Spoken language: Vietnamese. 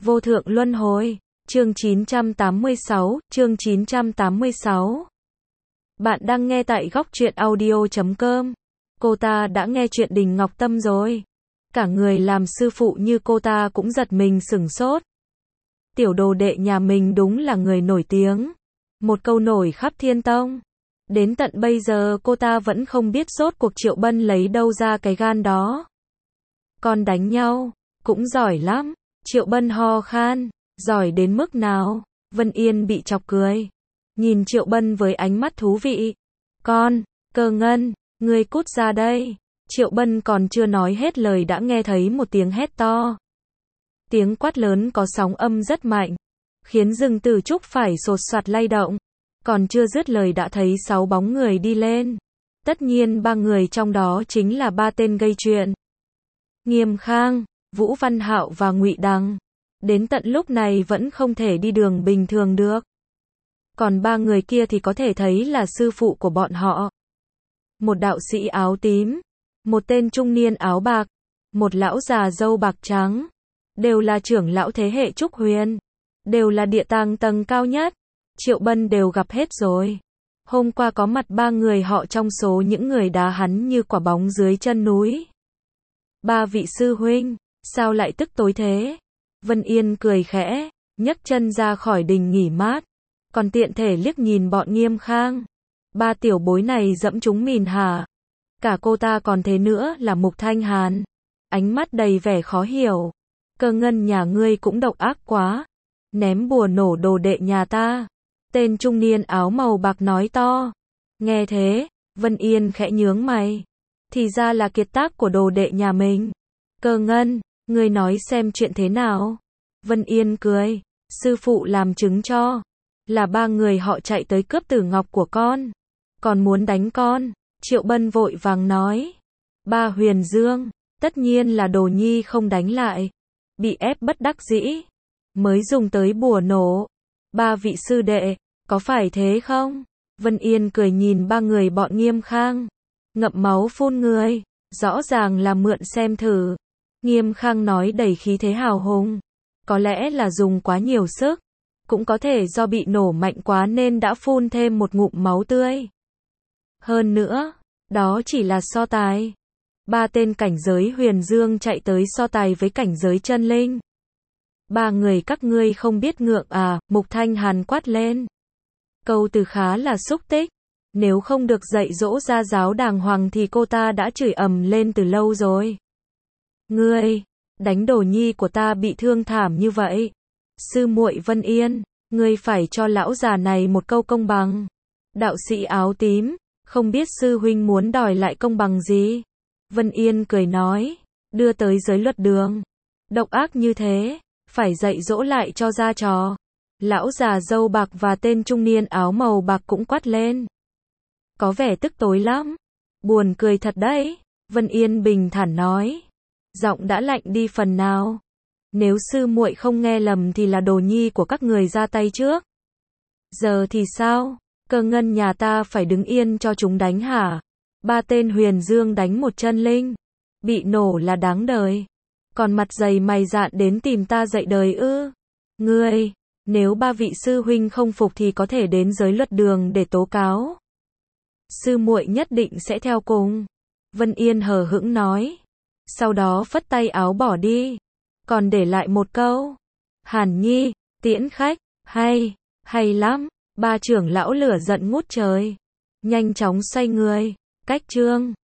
Vô thượng luân hồi. Chương 986, chương 986. Bạn đang nghe tại góc truyện audio.com. Cô ta đã nghe chuyện Đình Ngọc Tâm rồi. Cả người làm sư phụ như cô ta cũng giật mình sửng sốt. Tiểu đồ đệ nhà mình đúng là người nổi tiếng. Một câu nổi khắp thiên tông. Đến tận bây giờ cô ta vẫn không biết rốt cuộc Triệu Bân lấy đâu ra cái gan đó. Con đánh nhau, cũng giỏi lắm. Triệu Bân ho khan, giỏi đến mức nào? Vân Yên bị chọc cười. Nhìn Triệu Bân với ánh mắt thú vị. Con, Cơ Ngân, ngươi cút ra đây. Triệu Bân còn chưa nói hết lời đã nghe thấy một tiếng hét to. Tiếng quát lớn có sóng âm rất mạnh, khiến rừng Tử Trúc phải sột soạt lay động. Còn chưa dứt lời đã thấy 6 bóng người đi lên. Tất nhiên 3 người trong đó chính là 3 tên gây chuyện. Nghiêm Khang, Vũ Văn Hạo và Ngụy Đằng. Đến tận lúc này vẫn không thể đi đường bình thường được. Còn 3 người kia thì có thể thấy là sư phụ của bọn họ. Một đạo sĩ áo tím, một tên trung niên áo bạc, một lão già râu bạc trắng. Đều là trưởng lão thế hệ Trúc Huyền. Đều là địa tàng tầng cao nhất. Triệu Bân đều gặp hết rồi. Hôm qua có mặt 3 người họ trong số những người đá hắn như quả bóng dưới chân núi. 3 vị sư huynh, sao lại tức tối thế? Vân Yên cười khẽ, nhấc chân ra khỏi đình nghỉ mát. Còn tiện thể liếc nhìn bọn Nghiêm Khang. 3 tiểu bối này dẫm chúng mình hả? Cả cô ta còn thế nữa là Mục Thanh Hàn. Ánh mắt đầy vẻ khó hiểu. Cơ Ngân nhà ngươi cũng độc ác quá. Ném bùa nổ đồ đệ nhà ta. Tên trung niên áo màu bạc nói to. Nghe thế, Vân Yên khẽ nhướng mày. Thì ra là kiệt tác của đồ đệ nhà mình. Cơ Ngân, ngươi nói xem chuyện thế nào? Vân Yên cười. Sư phụ làm chứng cho. Là 3 người họ chạy tới cướp tử ngọc của con. Còn muốn đánh con. Triệu Bân vội vàng nói. 3 Huyền Dương. Tất nhiên là Đồ Nhi không đánh lại. Bị ép bất đắc dĩ. Mới dùng tới bùa nổ. 3 vị sư đệ, có phải thế không? Vân Yên cười nhìn 3 người bọn Nghiêm Khang. Ngậm máu phun người. Rõ ràng là mượn xem thử. Nghiêm Khang nói đầy khí thế hào hùng. Có lẽ là dùng quá nhiều sức. Cũng có thể do bị nổ mạnh quá nên đã phun thêm một ngụm máu tươi. Hơn nữa, đó chỉ là so tài. 3 tên cảnh giới Huyền Dương chạy tới so tài với cảnh giới chân linh. 3 người các ngươi không biết ngượng à? Mục Thanh Hàn quát lên. Câu từ khá là xúc tích. Nếu không được dạy dỗ gia giáo đàng hoàng thì cô ta đã chửi ầm lên từ lâu rồi. Ngươi, đánh Đồ Nhi của ta bị thương thảm như vậy. Sư muội Vân Yên, ngươi phải cho lão già này một câu công bằng. Đạo sĩ áo tím, không biết sư huynh muốn đòi lại công bằng gì? Vân Yên cười nói, đưa tới giới luật đường. Độc ác như thế, phải dạy dỗ lại cho ra trò. Lão già râu bạc và tên trung niên áo màu bạc cũng quát lên. Có vẻ tức tối lắm. Buồn cười thật đấy. Vân Yên bình thản nói. Giọng đã lạnh đi phần nào. Nếu sư muội không nghe lầm thì là Đồ Nhi của các người ra tay trước. Giờ thì sao? Cơ Ngân nhà ta phải đứng yên cho chúng đánh hả? 3 tên Huyền Dương đánh một chân linh. Bị nổ là đáng đời. Còn mặt dày mày dạn đến tìm ta dạy đời ư? Ngươi, nếu 3 vị sư huynh không phục thì có thể đến giới luật đường để tố cáo. Sư muội nhất định sẽ theo cùng. Vân Yên hờ hững nói. Sau đó phất tay áo bỏ đi. Còn để lại một câu. Hàn Nhi, tiễn khách, hay lắm. 3 trưởng lão lửa giận ngút trời. Nhanh chóng xoay người. Cách chương.